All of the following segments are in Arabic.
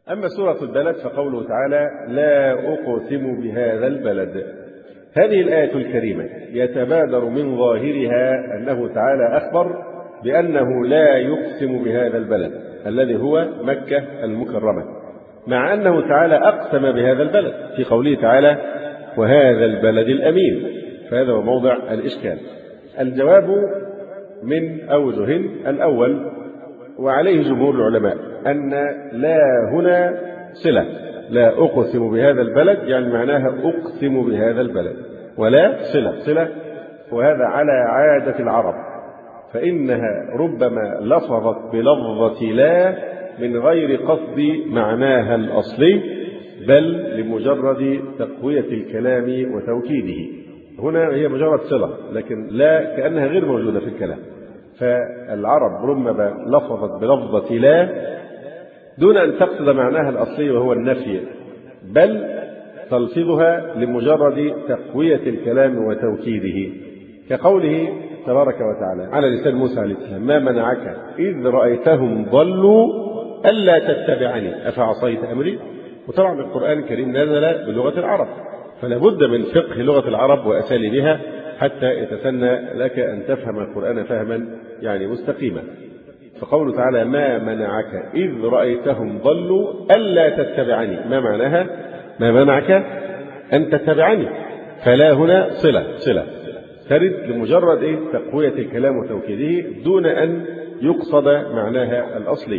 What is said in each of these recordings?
أما سورة البلد فقوله تعالى لا أقسم بهذا البلد. هذه الآية الكريمة يتبادر من ظاهرها أنه تعالى أخبر بأنه لا يقسم بهذا البلد الذي هو مكة المكرمة، مع أنه تعالى أقسم بهذا البلد في قوله تعالى وهذا البلد الأمين، فهذا هو موضع الإشكال. الجواب من أوجه. الأول وعليه جمهور العلماء أن لا هنا صلة، لا أقسم بهذا البلد يعني معناها أقسم بهذا البلد، ولا صلة، وهذا على عادة العرب، فإنها ربما لفظت بلفظة لا من غير قصد معناها الأصلي، بل لمجرد تقوية الكلام وتوكيده. هنا هي مجرد صلة، لكن لا كأنها غير موجودة في الكلام، فالعرب ربما لفظت بلفظة لا دون أن تقصد معناها الأصلي وهو النفي، بل تلفظها لمجرد تقوية الكلام وتوكيده، كقوله تبارك وتعالى على لسان موسى عليه السلام ما منعك إذ رأيتهم ضلوا ألا تتبعني أفعصيت أمري. وطبعا القرآن الكريم نزل بلغة العرب، فلا بد من فقه لغة العرب وأساليبها حتى يتسنى لك أن تفهم القرآن فهما يعني مستقيما. فقوله تعالى ما منعك إذ رأيتهم ضلوا ألا تتبعني، ما معناها؟ ما منعك أن تتبعني، فلا هنا صلة ترد لمجرد تقوية الكلام وتوكيده دون أن يقصد معناها الأصلي.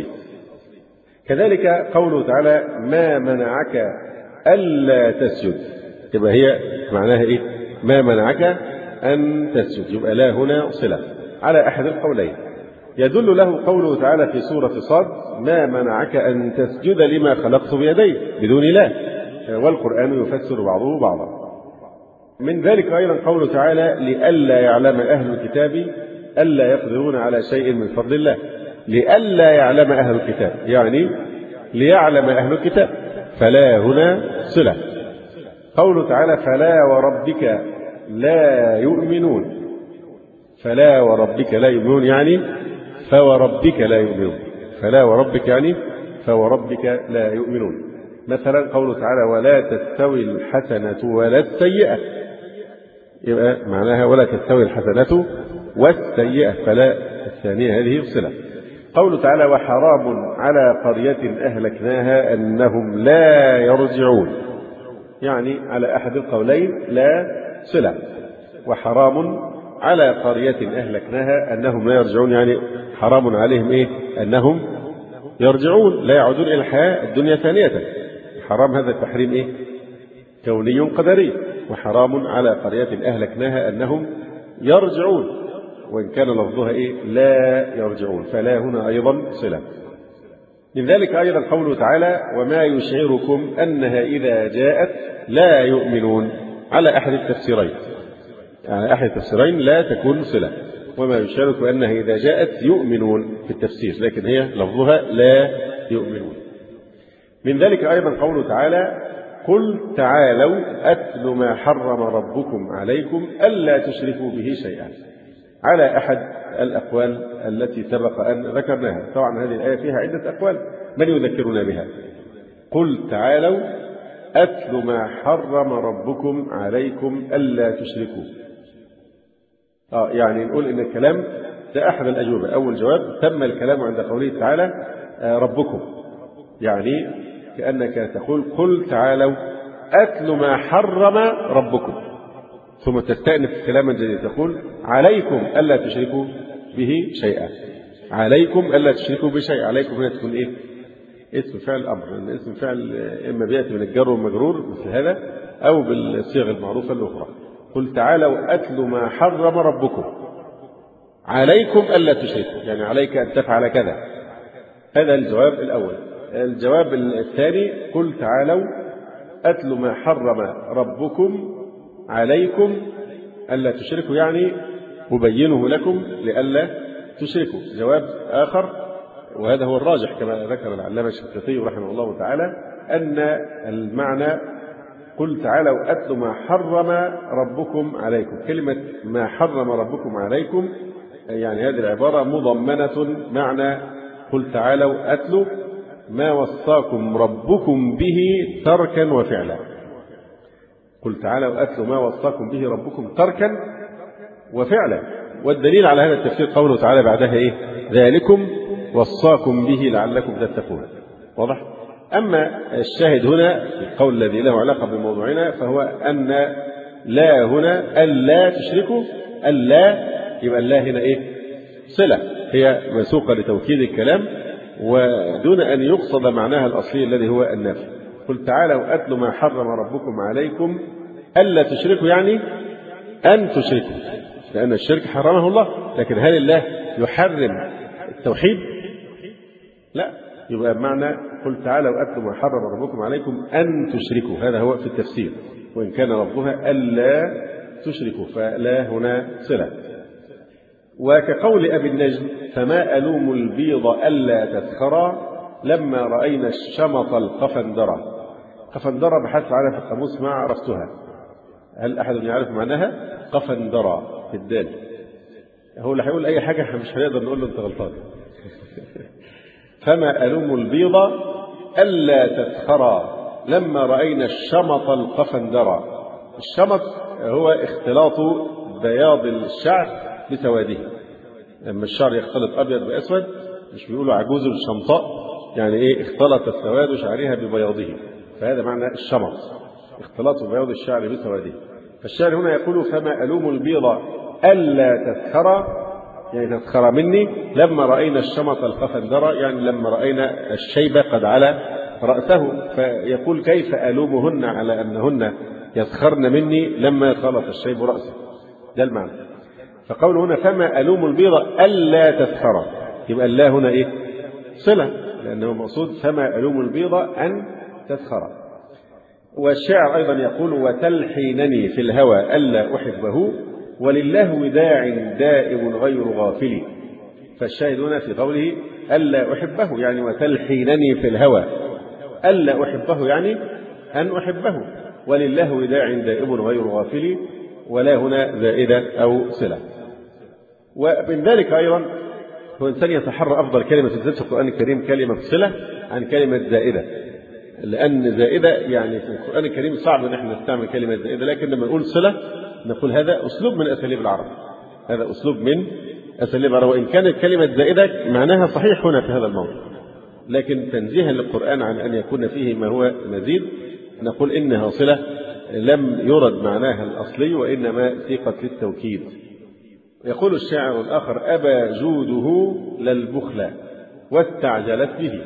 كذلك قوله تعالى ما منعك ألا تسجد، يبقى هي معناها ما منعك أن تسجد، يبقى لا هنا صلة على أحد القولين. يدل له قوله تعالى في سورة صاد ما منعك أن تسجد لما خلقت بيدي بدون لا، والقرآن يفسر بعضه بعضا. من ذلك أيضا قوله تعالى لئلا يعلم أهل الكتاب ألا يقدرون على شيء من فضل الله، لئلا يعلم أهل الكتاب يعني ليعلم أهل الكتاب، فلا هنا صلة. قوله تعالى فلا وربك لا يؤمنون، فلا وربك لا يؤمنون يعني فوربك لا يؤمنون، فلا وربك يعني فوربك لا يؤمنون. مثلا قوله تعالى ولا تستوي الحسنة ولا السيئة، يبقى معناها ولا تستوي الحسنة والسيئة، فلا الثانية هذه صلة. قوله تعالى وحرام على قرية أهلكناها أنهم لا يرجعون، يعني على أحد القولين لا صلة. وحرام على قرية أهلكناها أنهم لا يرجعون يعني حرام عليهم أنهم يرجعون لا يعودون إلى الحياة الدنيا ثانية. حرام هذا التحريم كوني قدري، وحرام على قرية أهلكناها أنهم يرجعون، وإن كان لفظها لا يرجعون، فلا هنا أيضا صلة. من ذلك أيضا قوله تعالى وما يشعركم أنها إذا جاءت لا يؤمنون، على أحد التفسيرين، على أحد التفسيرين لا تكون صلة، وما يشعركم أنها إذا جاءت يؤمنون في التفسير، لكن هي لفظها لا يؤمنون. من ذلك أيضا قوله تعالى قل تعالوا أتل ما حرم ربكم عليكم ألا تشركوا به شيئا، على أحد الأقوال التي سبق أن ذكرناها. طبعا هذه الآية فيها عدة أقوال، من يذكرنا بها؟ قل تعالوا أتل ما حرم ربكم عليكم ألا تشركوا. يعني نقول إن الكلام ده أحد الأجوبة. أول جواب تم الكلام عند قوله تعالى ربكم، يعني كأنك تقول قل تعالوا أتل ما حرم ربكم، ثم تستأنف كلاما جديدا تقول عليكم ألا تشركوا به شيئا، عليكم ألا تشركوا بشيء. عليكم هنا تكون اسم فعل أمر، لأن اسم فعل إما بيأتي من الجر والمجرور مثل هذا أو بالصيغ المعروفة الأخرى. قل تعالوا أتل ما حرم ربكم عليكم ألا تشركوا، يعني عليك أن تفعل كذا. هذا الجواب الأول. الجواب الثاني قل تعالوا أتل ما حرم ربكم عليكم ألا تشركوا، يعني أبينه لكم لألا تشركوا. جواب آخر وهذا هو الراجح كما ذكر العلامة الشنقيطي رحمه الله تعالى أن المعنى قل تعالوا أتل ما حرم ربكم عليكم. كلمة ما حرم ربكم عليكم يعني هذه العبارة مضمنة معنى قل تعالوا أتل ما وصاكم ربكم به تركا وفعلا. قل تعالوا أتلوا ما وصاكم به ربكم تركا وفعلا. والدليل على هذا التفسير قوله تعالى بعدها إيه؟ ذلكم وصاكم به لعلكم تتقون. واضح؟ أما الشاهد هنا في القول الذي له علاقة بموضوعنا فهو أن لا هنا ألا تشركوا. ألا يبقى الله هنا إيه؟ صلة، هي مسوقة لتوكيد الكلام ودون أن يقصد معناها الأصلي الذي هو النافي. قل تعالوا أتلوا ما حرم ربكم عليكم ألا تشركوا، يعني أن تشركوا، لأن الشرك حرمه الله. لكن هل الله يحرم التوحيد؟ لا. يبقى بمعنى قل تعالوا أتلوا ما حرم ربكم عليكم أن تشركوا، هذا هو في التفسير، وإن كان ربها ألا تشركوا فلا هنا صلة. وكقول أبي النجم فما ألوم البيض ألا تسخرا لما رأينا الشمط القفندرة. قفندرة بحثت عنها في القاموس ما عرفتها. هل أحد يعرف معناها؟ قفندرة في الدال. هو اللي هيقول أي حاجة احنا مش هنقدر نقول له أنت غلطان. فما ألوم البيض ألا تسخرا لما رأينا الشمط القفندرة. الشمط هو اختلاط بياض الشعر بسواده. لما الشعر يختلط أبيض بأسود مش بيقولوا عجوز الشمطاء، يعني إيه؟ اختلط سواد شعرها ببياضه، فهذا معنى الشمط، اختلاط بياض الشعر بسواده. فالشاعر هنا يقول فما ألوم البيض ألا تسخر، يعني تسخر مني لما رأينا الشمط القفندرة، يعني لما رأينا الشيب قد على رأسه. فيقول كيف ألومهن على أنهن يسخرن مني لما خلط الشيب رأسه، ده المعنى. فقوله هنا فما ألوم البيض ألا تسخر، يبقى الله هنا إيه؟ صلة، لأنه مقصود فما ألوم البيض أن تسخر. والشاعر أيضا يقول وتلحينني في الهوى ألا أحبه ولله وداع دائم غير غافل. فالشاهد هنا في قوله ألا أحبه يعني وتلحينني في الهوى ألا أحبه يعني أن أحبه، ولله وداع دائم غير غافل، ولا هنا زائدة أو صلة. ومن ذلك أيضا هو إنسان يتحرى أفضل كلمة تنزل في القرآن الكريم كلمة صلة عن كلمة زائدة، لأن زائدة يعني في القرآن الكريم صعب أن احنا نستعمل كلمة زائدة، لكن لما نقول صلة نقول هذا أسلوب من أساليب العرب، هذا أسلوب من أساليب العرب، وإن كانت كلمة زائدة معناها صحيح هنا في هذا الموضوع، لكن تنزيها للقرآن عن أن يكون فيه ما هو مزيد نقول إنها صلة لم يرد معناها الأصلي وإنما سيقت للتوكيد. يقول الشاعر الآخر أبى جوده للبخل واستعجلت به،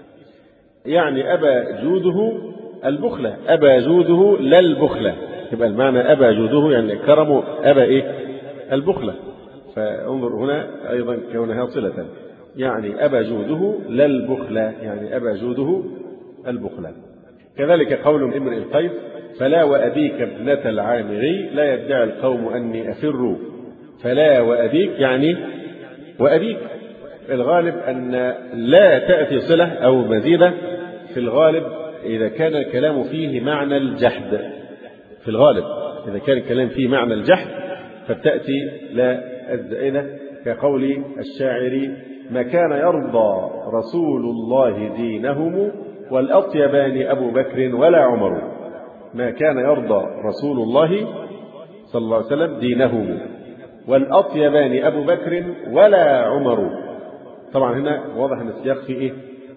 يعني أبى جوده البخل، أبى جوده للبخل، يبقى المعنى أبى جوده يعني كرمه، أبى إيه؟ البخل. فانظر هنا أيضا كونها صلة، يعني أبى جوده للبخل يعني أبى جوده البخل. كذلك قول امرئ القيس فلا وأبيك ابنة العامري لا يدعي القوم أني أفر. فلا وأبيك يعني وأبيك، الغالب أن لا تأتي صلة أو مزيدة في الغالب إذا كان الكلام فيه معنى الجحد، في الغالب إذا كان الكلام فيه معنى الجحد فبتأتي لا الزائدة، كقول الشاعر ما كان يرضى رسول الله دينهم والأطيبان أبو بكر ولا عمر. ما كان يرضى رسول الله صلى الله عليه وسلم دينهم والأطيبان أبو بكر ولا عمر. طبعا هنا واضح أن السياق فيه إيه؟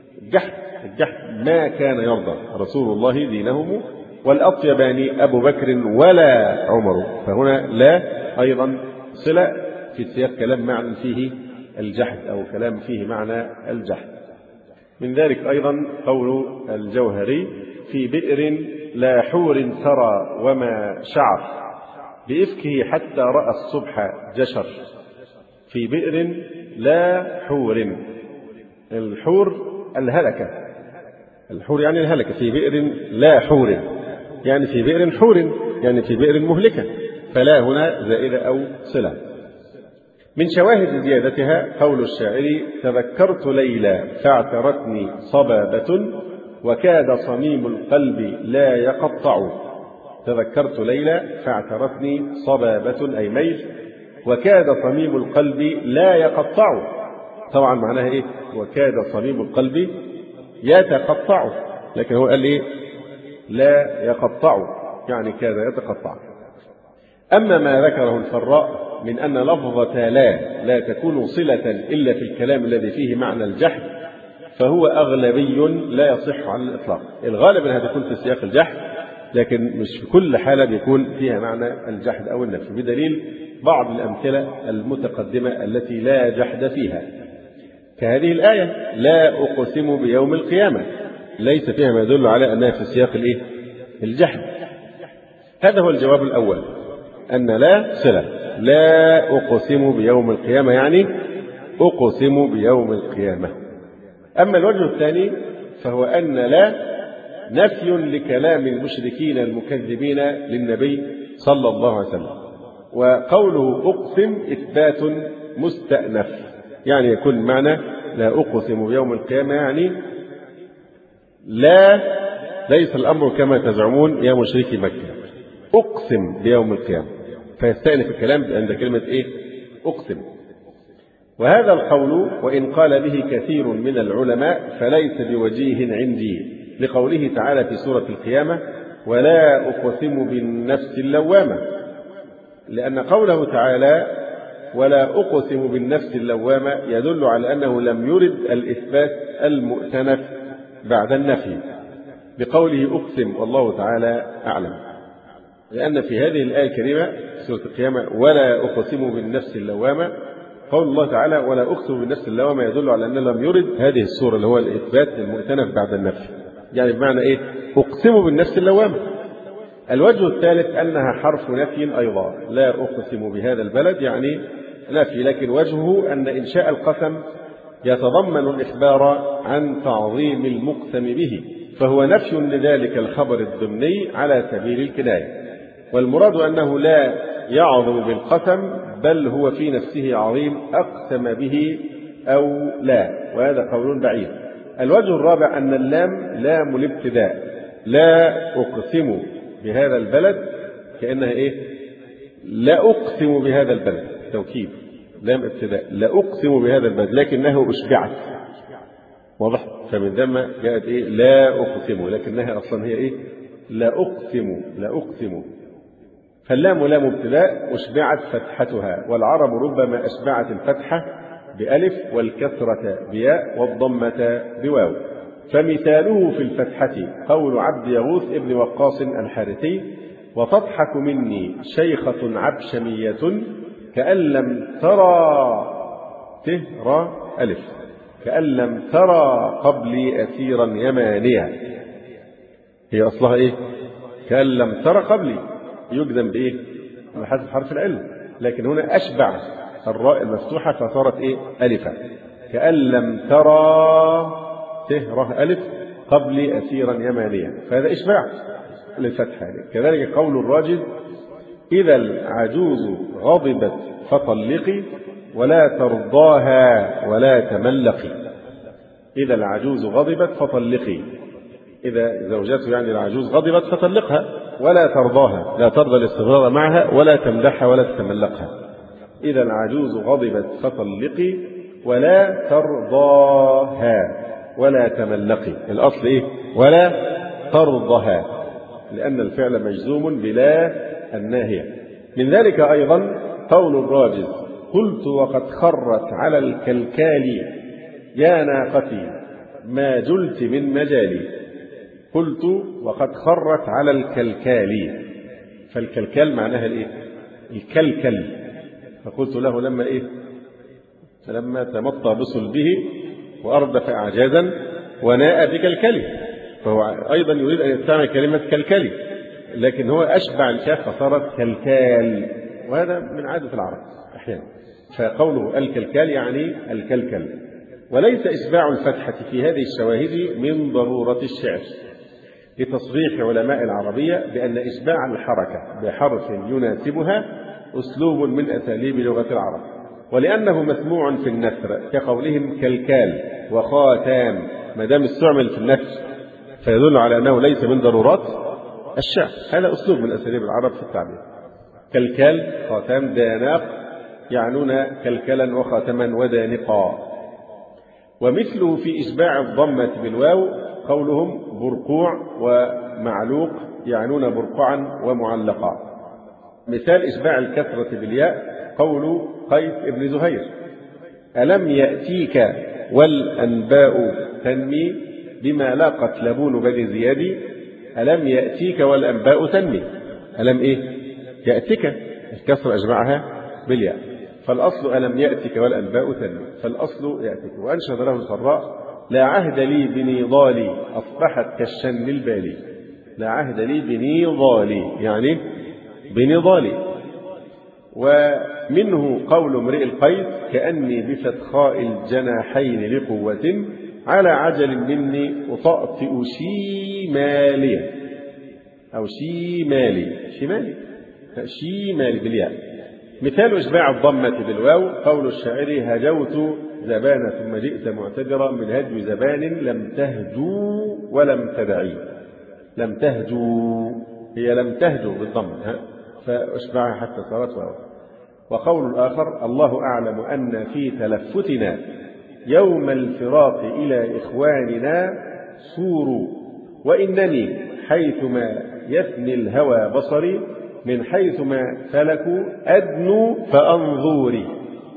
الجحد. ما كان يرضى رسول الله دينهم والأطيبان أبو بكر ولا عمر، فهنا لا أيضا صلة في سياق كلام معنى فيه الجحد أو كلام فيه معنى الجحد. من ذلك أيضا قول الجوهري في بئر لا حور سرى وما شعر بإفكه حتى رأى الصبح جشر. في بئر لا حور، الحور الهلكة، الحور يعني الهلكة، في بئر لا حور يعني في بئر حور يعني في بئر مهلكة، فلا هنا زائدة أو صلة. من شواهد زيادتها قول الشاعر تذكرت ليلى فاعترتني صبابة وكاد صميم القلب لا يقطع. تذكرت ليلى فاعترتني صبابة أي ميل، وكاد صميم القلب لا يقطع. طبعا معناها إيه؟ وكاد صميم القلب يتقطع، لكن هو قال إيه؟ لا يقطع، يعني كاد يتقطع. أما ما ذكره الفراء من أن لفظة لا تكون صلة إلا في الكلام الذي فيه معنى الجحد فهو أغلبي لا يصح على الإطلاق. الغالب أنها تكون في سياق الجحد، لكن مش في كل حالة بيكون فيها معنى الجحد أو النفي، بدليل بعض الأمثلة المتقدمة التي لا جحد فيها، كهذه الآية لا أقسم بيوم القيامة، ليس فيها ما يدل على أنها في سياق الجحد. هذا هو الجواب الأول، أن لا صلة، لا أقسم بيوم القيامة يعني أقسم بيوم القيامة. أما الوجه الثاني فهو أن لا نفي لكلام المشركين المكذبين للنبي صلى الله عليه وسلم، وقوله أقسم إثبات مستأنف، يعني يكون معنى لا أقسم بيوم القيامة يعني لا، ليس الأمر كما تزعمون يا مشركي مكة، أقسم بيوم القيامة، فيستأنف الكلام عند كلمة إيه؟ أقسم. وهذا القول وإن قال به كثير من العلماء فليس بوجيه عندي، لقوله تعالى في سورة القيامة ولا أقسم بالنفس اللوامة، لأن قوله تعالى ولا أقسم بالنفس اللوامة يدل على أنه لم يرد الإثبات المؤتنف بعد النفي بقوله أقسم، والله تعالى أعلم. لأن في هذه الآية الكريمة سورة القيامة ولا أقسم بالنفس اللوامة، قول الله تعالى ولا أقسم بالنفس اللوامة يدل على أنه لم يرد هذه السورة اللي هو الإثبات المؤتنف بعد النفي، يعني بمعنى إيه؟ أقسم بالنفس اللوامة. الوجه الثالث أنها حرف نفي أيضا، لا أقسم بهذا البلد يعني نفي، لكن وجهه أن إنشاء القسم يتضمن الإخبار عن تعظيم المقسم به، فهو نفي لذلك الخبر الضمني على سبيل الكناية، والمراد أنه لا يعظم بالقسم بل هو في نفسه عظيم أقسم به أو لا، وهذا قول بعيد. الوجه الرابع أن اللام لام الابتداء، لا أقسم بهذا البلد كأنها إيه؟ لا أقسم بهذا البلد، توكيد لام ابتداء، لا أقسم بهذا البلد لكنه أشبعت، واضح؟ فمن ثم جاءت إيه؟ لا أقسم، لكنها أصلا هي إيه؟ لا أقسم، لا أقسم. فاللام لام ابتداء أشبعت فتحتها، والعرب ربما أشبعت الفتحة بألف والكسرة بياء والضمة بواو. فمثاله في الفتحة قول عبد يغوث ابن وقاص الحارثي وتضحك مني شيخة عبشمية كأن لم ترى تهرى ألف، كأن لم ترى قبلي أسيرا يمانيا، هي أصلها إيه؟ كأن لم ترى قبلي، يجزم بإيه؟ بحذف حرف العلم، لكن هنا أشبع الراء المفتوحة فصارت إيه؟ ألفا، كأن لم ترى تهره ألف قبل أسيرا يمانيا، فهذا إشباع للفتحة. كذلك قول الراجل إذا العجوز غضبت فطلقي ولا ترضاها ولا تملقي، إذا العجوز غضبت فطلقي، إذا زوجته يعني العجوز غضبت فطلقها، ولا ترضاها، لا ترضى الاستمرار معها ولا تمدحها ولا تتملقها، إذا العجوز غضبت فطلقي ولا ترضاها ولا تملقي، الأصل إيه؟ ولا ترضها، لأن الفعل مجزوم بلا الناهية. من ذلك أيضا قول الراجز قلت وقد خرت على الكلكال يا ناقتي ما جلت من مجالي، قلت وقد خرت على الكلكال، فالكلكال معناها الإيه؟ الكلكل، فقلت له لما إيه؟ لما تمطى بصلبه وأردف أعجازا وناء بكلكلي، فهو أيضا يريد أن يستعمل كلمة كلكلي، لكن هو أشبع الكاف فصارت كلكال، وهذا من عادة العرب أحيانا، فقوله الكلكال يعني الكلكل. وليس إشباع الفتحة في هذه الشواهد من ضرورة الشعر، لتصريح علماء العربية بأن إشباع الحركة بحرف يناسبها أسلوب من أساليب لغة العرب، ولأنه مسموع في النثر كقولهم كلكال وخاتام، ما دام استعمل في النثر فيدل على أنه ليس من ضرورات الشعر، هذا أسلوب من أساليب العرب في التعبير. كلكال خاتام داناق يعنون كلكلا وخاتما ودانقا. ومثله في إشباع الضمة بالواو قولهم برقوع ومعلوق، يعنون برقعا ومعلقا. مثال إشباع الكسرة بالياء قول قيس بن زهير: ألم يأتيك والأنباء تنمي بما لاقت لبون بني زياد. ألم يأتيك والأنباء تنمي، ألم إيه؟ يأتيك، الكسر أجمعها بالياء، فالأصل ألم يأتك والأنباء تنمي، فالأصل يأتيك. وأنشد له الفراء: لا عهد لي بنضالي أصبحت كالشن البالي. لا عهد لي بنضالي يعني بنضالي. ومنه قول امرئ القيس: كأني بفتخاء الجناحين لقوة على عجل مني أطأطئ شيمالي، أو شيمالي بالياء. مثال إشباع الضمة بالواو قول الشاعر: هجوت زبان ثم جئت معتذرا من هجو زبان لم تهجو ولم تدعي. لم تهجو هي لم تهجو بالضم فأشبعها حتى صارت واو. وقول الآخر: الله أعلم أن في تلفتنا يوم الفراق إلى إخواننا سور، وإنني حيثما يثني الهوى بصري من حيثما سلكوا أدنو فأنظوري.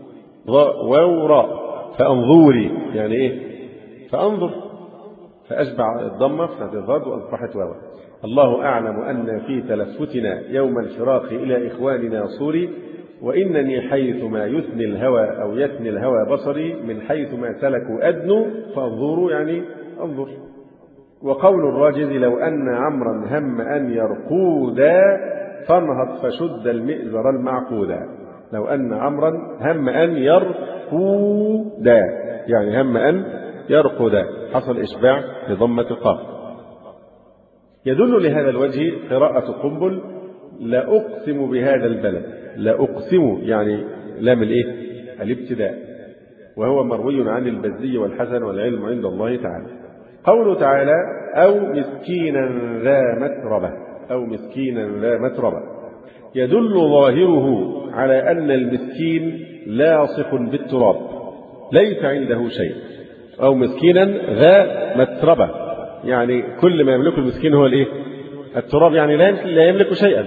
وورا فأنظوري يعني إيه؟ فأنظر، فأشبع الضمة فتحت الضاد وأصبحت واو. الله أعلم أن في تلفتنا يوم الفراق إلى إخواننا صوري، وإنني حيثما يثني الهوى أو يثني الهوى بصري من حيثما سلكوا أدنو فانظروا يعني انظر. وقول الراجز: لو أن عمرا هم أن يرقودا فانهض فشد المئزر المعقودا. لو أن عمرا هم أن يرقودا يعني هم أن يرقودا، حصل إشباع لضمة القاف. يدل لهذا الوجه قراءة قنبل: لا أقسم بهذا البلد. لا أقسم يعني لام الإيه؟ الابتداء، وهو مروي عن البزي والحسن والعلم عند الله تعالى. قوله تعالى: أو مسكينا ذا متربة، أو مسكينا ذا متربة، يدل ظاهره على أن المسكين لاصق بالتراب ليس عنده شيء. أو مسكينا ذا متربة يعني كل ما يملكه المسكين هو الإيه؟ التراب، يعني لا يملك شيئا،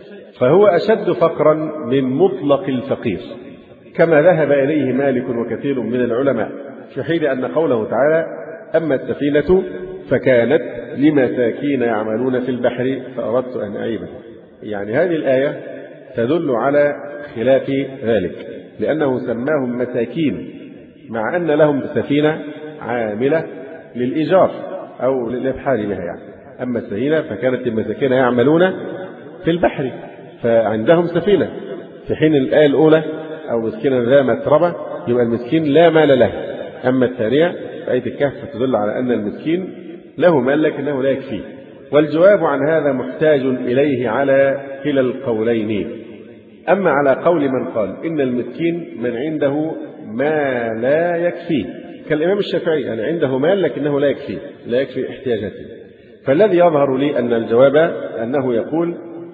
فهو أشد فقرا من مطلق الفقير، كما ذهب إليه مالك وكثير من العلماء في حين أن قوله تعالى: أما السفينة فكانت لمساكين يعملون في البحر فأردت أن أعيبها. يعني هذه الآية تدل على خلاف ذلك، لأنه سماهم مساكين مع أن لهم سفينة عاملة للإيجار أو للإبحار بها يعني. أما السفينة فكانت للمساكين يعملون في البحر فعندهم سفينة، في حين الآية الأولى أو مسكينا ذا متربة يبقى المسكين لا مال له. أما الثانية آية الكهف تدل على أن المسكين له مال لكنه لا يكفيه. والجواب عن هذا محتاج إليه على كلا القولين. أما على قول من قال إن المسكين من عنده ما لا يكفيه كالإمام الشافعي، يعني عنده مال لكنه لا يكفي احتياجاته، فالذي يظهر لي أن الجواب أنه يقول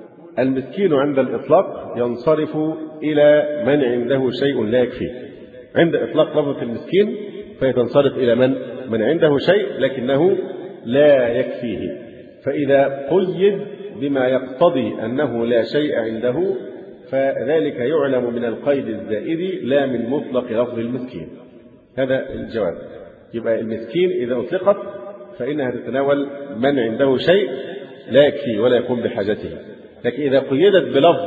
المسكين عند الإطلاق ينصرف إلى من عنده شيء لا يكفيه. عند إطلاق لفظة المسكين فيتنصرف إلى من عنده شيء لكنه لا يكفيه، فإذا قيد بما يقتضي أنه لا شيء عنده فذلك يعلم من القيد الزائد لا من مطلق لفظ المسكين. هذا الجواب. يبقى المسكين إذا أطلقت فإنها تتناول من عنده شيء لا يكفيه ولا يقوم بحاجته، لكن إذا قيدت بلفظ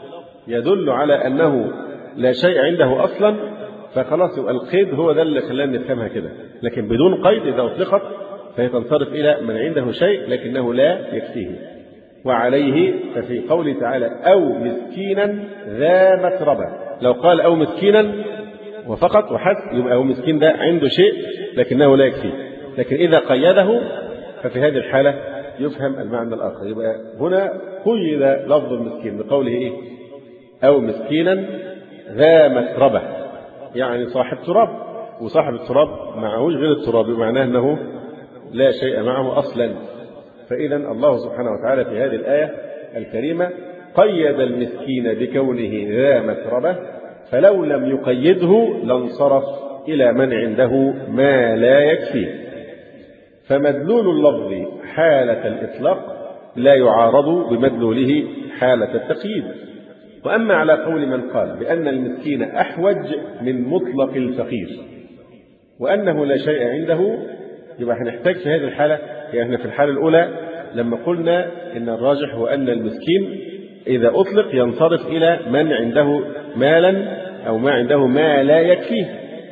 يدل على أنه لا شيء عنده أصلا فخلاص يبقى القيد هو ده اللي خلانا نفهمها كده، لكن بدون قيد إذا أطلقت فهي تنصرف إلى من عنده شيء لكنه لا يكفيه. وعليه ففي قوله تعالى أو مسكينا ذا متربة، لو قال أو مسكينا وفقط وحسب يبقى هو مسكين ده عنده شيء لكنه لا يكفيه، لكن إذا قيده ففي هذه الحالة يفهم المعنى الآخر. يبقى هنا قيد لفظ المسكين بقوله إيه؟ أو مسكينا ذا متربة، يعني صاحب تراب، وصاحب التراب معهوش غير التراب معناه أنه لا شيء معه أصلا. فإذا الله سبحانه وتعالى في هذه الآية الكريمة قيد المسكين بكونه ذا متربة، فلو لم يقيده لانصرف إلى من عنده ما لا يكفيه. فمدلول اللفظ حالة الإطلاق لا يعارض بمدلوله حالة التقييد. وأما على قول من قال بأن المسكين أحوج من مطلق الفقير وأنه لا شيء عنده، يبقى هنحتاج في هذه الحالة، يعني احنا في الحالة الأولى لما قلنا إن الراجح هو أن المسكين إذا أطلق ينصرف إلى من عنده مالا أو ما عنده ما لا يكفيه.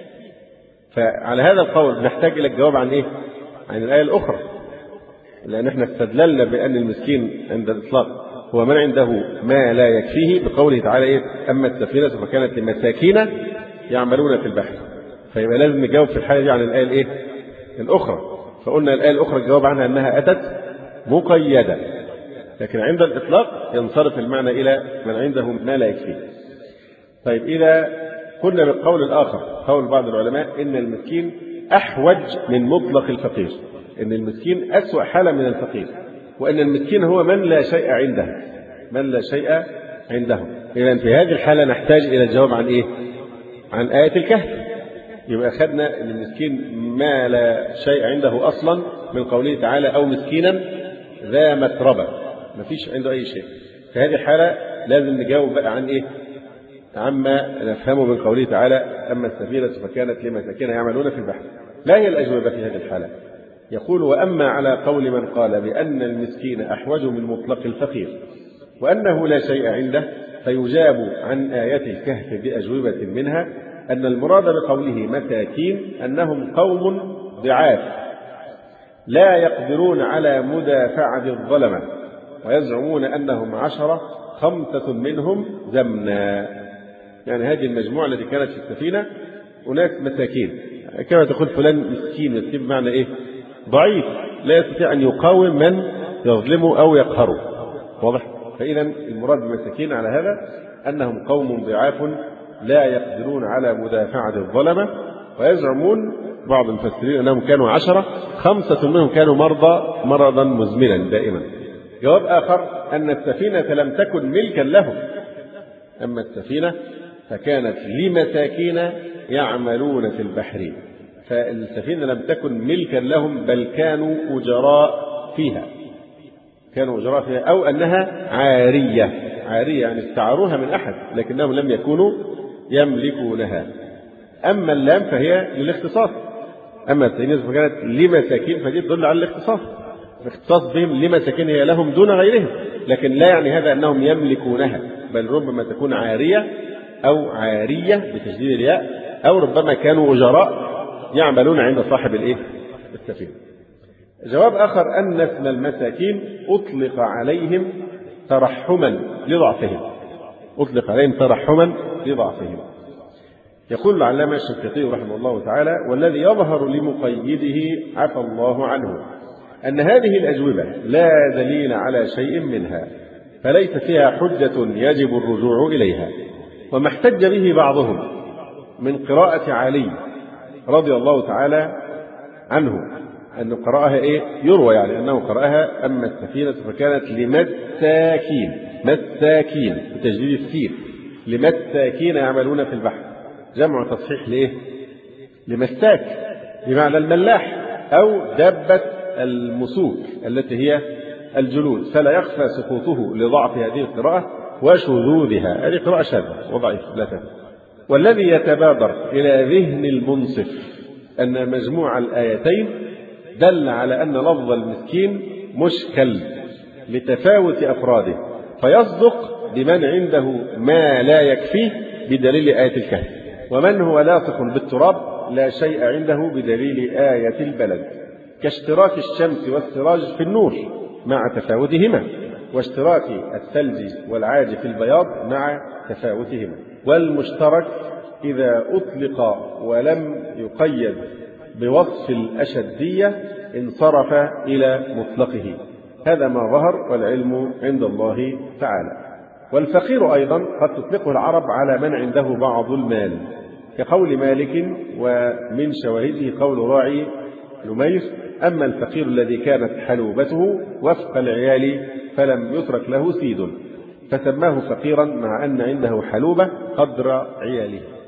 فعلى هذا القول نحتاج إلى الجواب عن إيه؟ عن الآية الأخرى، لأن احنا استدللنا بأن المسكين عند الإطلاق هو من عنده ما لا يكفيه بقوله تعالى إيه؟ أما السفينة فكانت لمساكين يعملون في البحر. فيبقى لازم نجاوب في الحالة دي عن الآية الإيه؟ الأخرى. فقلنا الآية الأخرى الجواب عنها أنها أتت مقيدة، لكن عند الإطلاق ينصرف المعنى إلى من عنده ما لا يكفيه. طيب إذا قلنا بالقول الآخر، قول بعض العلماء إن المسكين أحوج من مطلق الفقير، إن المسكين أسوأ حالة من الفقير، وأن المسكين هو من لا شيء عنده، من لا شيء عنده. إذن في هذه الحالة نحتاج إلى الجواب عن إيه؟ عن آية الكهف. يبقى أخذنا أن المسكين ما لا شيء عنده أصلا من قوله تعالى أو مسكينا ذا متربة، ما فيش عنده أي شيء. في هذه الحالة لازم نجاوب بقى عن إيه؟ عما نفهمه من قوله تعالى أما السفينة فكانت لمساكين يعملون في البحر. ما هي الأجوبة في هذه الحالة؟ يقول وأما على قول من قال بأن المسكين أحوج من مطلق الفقير وأنه لا شيء عنده، فيجاب عن آية الكهف بأجوبة منها أن المراد بقوله مساكين أنهم قوم ضعاف لا يقدرون على مدافعة الظلمة، ويزعمون أنهم 10 5 منهم زمنا. يعني هذه المجموعة التي كانت في السفينة أناس مساكين، كما تقول فلان مسكين، مسكين بمعنى إيه؟ ضعيف لا يستطيع أن يقاوم من يظلمه أو يقهره. واضح؟ فإذا المراد بمساكين على هذا أنهم قوم ضعاف لا يقدرون على مدافعة الظلمة، ويزعمون بعض المفسرين أنهم كانوا 10 5 منهم كانوا مرضا مزمنا دائما. جواب آخر أن السفينة لم تكن ملكا لهم، أما السفينة فكانت لمساكين يعملون في البحر. فالسفينة لم تكن ملكا لهم بل كانوا أجراء فيها، أو أنها عارية يعني استعاروها من أحد لكنهم لم يكونوا يملكونها. أما اللام فهي للاختصاص، أما السفينة فكانت لمساكين فدي تدل على الاختصاص بهم لمساكين هي لهم دون غيرهم، لكن لا يعني هذا أنهم يملكونها، بل ربما تكون عارية أو عارية بتشديد الياء، أو ربما كانوا أجراء يعملون عند صاحب السفينة. جواب آخر أن اسم المساكين أطلق عليهم ترحما لضعفهم. يقول العلامة الشنقيطي رحمه الله تعالى والذي يظهر لمقيده عفى الله عنه أن هذه الأجوبة لا دليل على شيء منها، فليس فيها حجة يجب الرجوع إليها. وما احتج به بعضهم من قراءة علي رضي الله تعالى عنه أنه قرأها يروى يعني أنه قرأها أما السفينة فكانت مساكين بتجديد السين، لمساكين يعملون في البحر، جمع تصحيح لمساك بمعنى الملاح أو دابة المسوك التي هي الجلود، فلا يخفى سقوطه لضعف هذه القراءة وشذوذها. هذه قراءة شاذة وضعيف لا تفهم. والذي يتبادر إلى ذهن المنصف أن مجموع الآيتين دل على أن لفظ المسكين مشكل لتفاوت أفراده، فيصدق بمن عنده ما لا يكفيه بدليل آية الكهف، ومن هو لاصق بالتراب لا شيء عنده بدليل آية البلد، كاشتراك الشمس والسراج في النور مع تفاوتهما، واشتراك الثلج والعاج في البياض مع تفاوتهما. والمشترك إذا أطلق ولم يقيد بوصف الأشدية انصرف إلى مطلقه. هذا ما ظهر والعلم عند الله تعالى. والفقير أيضا قد تطلقه العرب على من عنده بعض المال، كقول مالك، ومن شواهده قول راعي يميز أما الفقير الذي كانت حلوبته وفق العيال فلم يترك له سيد، فسماه فقيرا مع أن عنده حلوبة قدر عياله.